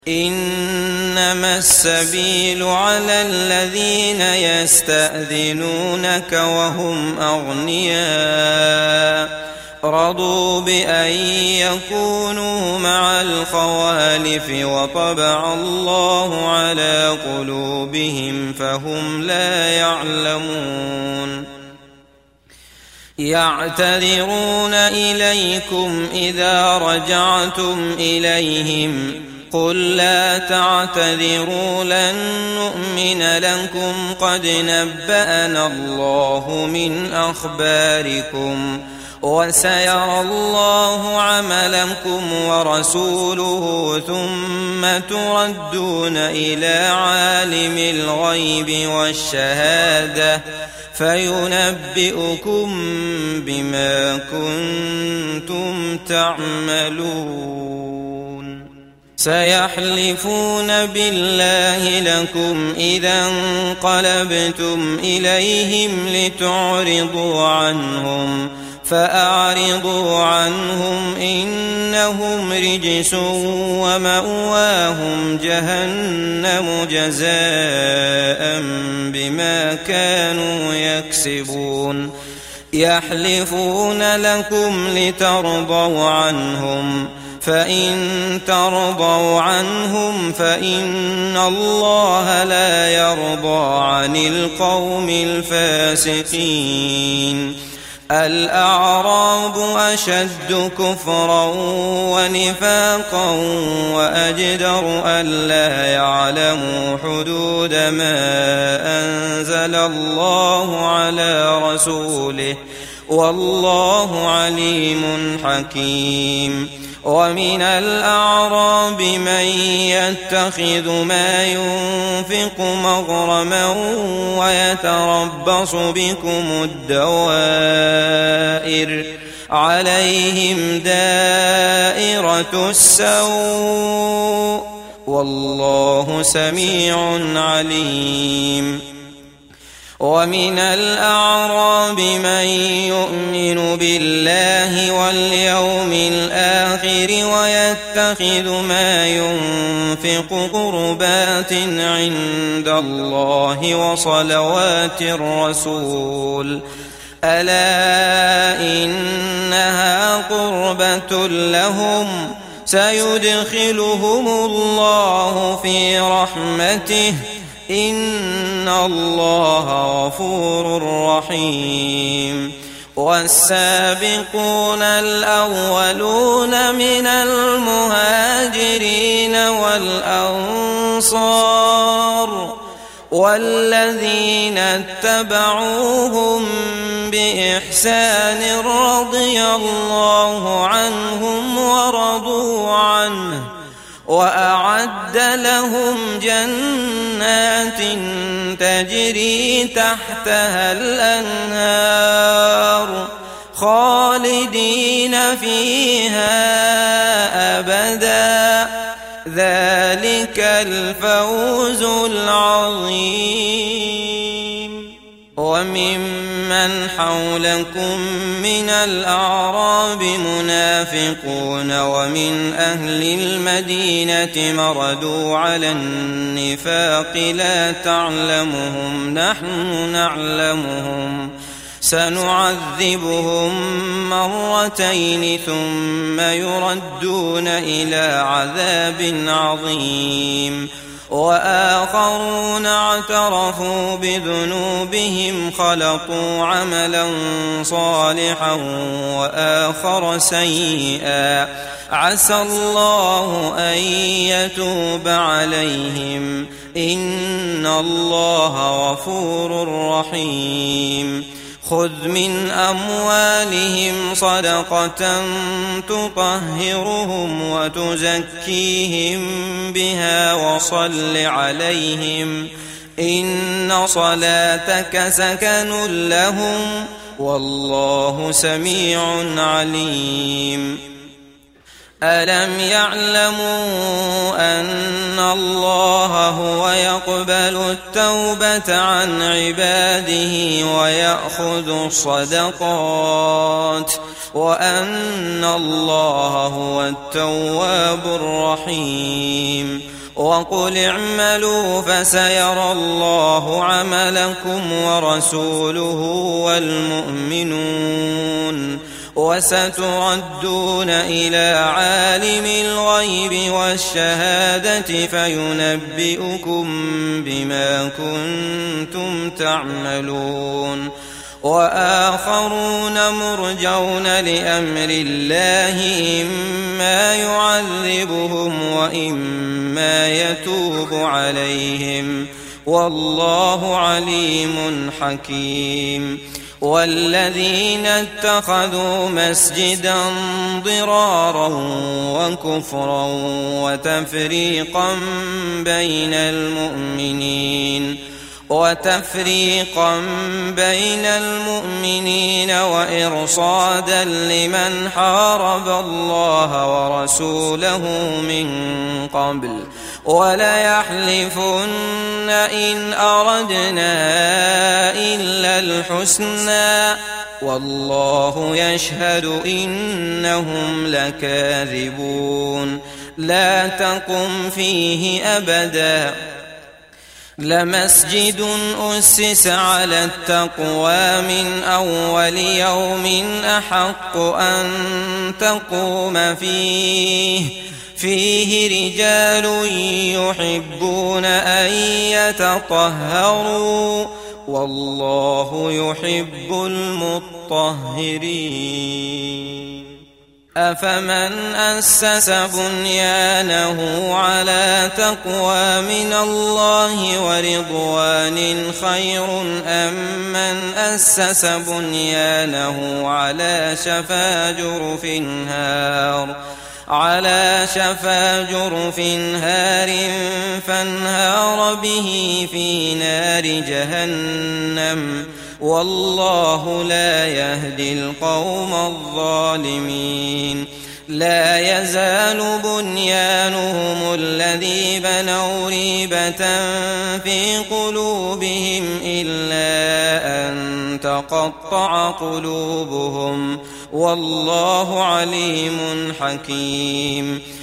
إنما السبيل على الذين يستأذنونك وهم أغنياء رضوا بأن يكونوا مع الخوالف وطبع الله على قلوبهم فهم لا يعلمون يعتذرون إليكم إذا رجعتم إليهم قل لا تعتذروا لن نؤمن لكم قد نبأنا الله من أخباركم وسيرى الله عملكم ورسوله ثم تردون إلى عالم الغيب والشهادة فينبئكم بما كنتم تعملون سيحلفون بالله لكم إذا انقلبتم إليهم لتعرضوا عنهم فأعرضوا عنهم إنهم رجس ومأواهم جهنم جزاء بما كانوا يكسبون يحلفون لكم لترضوا عنهم فإن ترضوا عنهم فإن الله لا يرضى عن القوم الفاسقين الأعراب أشد كفرا ونفاقا وأجدر ألا يعلموا حدود ما أنزل الله على رسوله والله عليم حكيم ومن الأعراب من يتخذ ما ينفق مغرما ويتربص بكم الدوائر عليهم دائرة السوء والله سميع عليم ومن الأعراب من يؤمن بالله واليوم الآخر ويتخذ ما ينفق قربات عند الله وصلوات الرسول ألا إنها قربة لهم سيدخلهم الله في رحمته إن الله غفور رحيم والسابقون الأولون من المهاجرين والأنصار والذين اتبعوهم بإحسان رضي الله عنهم ورضوا عنه وأعد لهم جنات تجري تحتها الأنهار خالدين فيها أبدا ذلك الفوز العظيم وممن حولكم من الأعراب منافقون ومن أهل المدينة مردوا على النفاق لا تعلمهم نحن نعلمهم سنعذبهم مرتين ثم يردون إلى عذاب عظيم وآخرون اعترفوا بذنوبهم خلطوا عملا صالحا وآخر سيئا عسى الله أن يتوب عليهم إن الله غفور رحيم خذ من أموالهم صدقة تطهرهم وتزكيهم بها وصل عليهم إن صلاتك سكن لهم والله سميع عليم ألم يعلموا أن الله هو يقبل التوبة عن عباده ويأخذ الصدقات وأن الله هو التواب الرحيم وقل اعملوا فسيرى الله عملكم ورسوله والمؤمنون وستردون إلى عالم الغيب والشهادة فينبئكم بما كنتم تعملون وآخرون مرجون لأمر الله إما يعذبهم وإما يتوب عليهم والله عليم حكيم والذين اتخذوا مسجدا ضرارا وكفرا وتفريقا بين المؤمنين وإرصادا لمن حارب الله ورسوله من قبل وليحلفن إن أردنا إلا الحسنى والله يشهد إنهم لكاذبون لا تقم فيه أبدا لمسجد أسس على التقوى من أول يوم أحق أن تقوم فيه رجال يحبون أن يتطهروا والله يحب المطهرين أفمن أسس بنيانه على تقوى من الله ورضوان خير أم من أسس بنيانه على شفا جرف هار فانهار به في نار جهنم والله لا يهدي القوم الظالمين لا يزال بنيانهم الذي بنوا ريبة في قلوبهم إلا أن تقطع قلوبهم والله عليم حكيم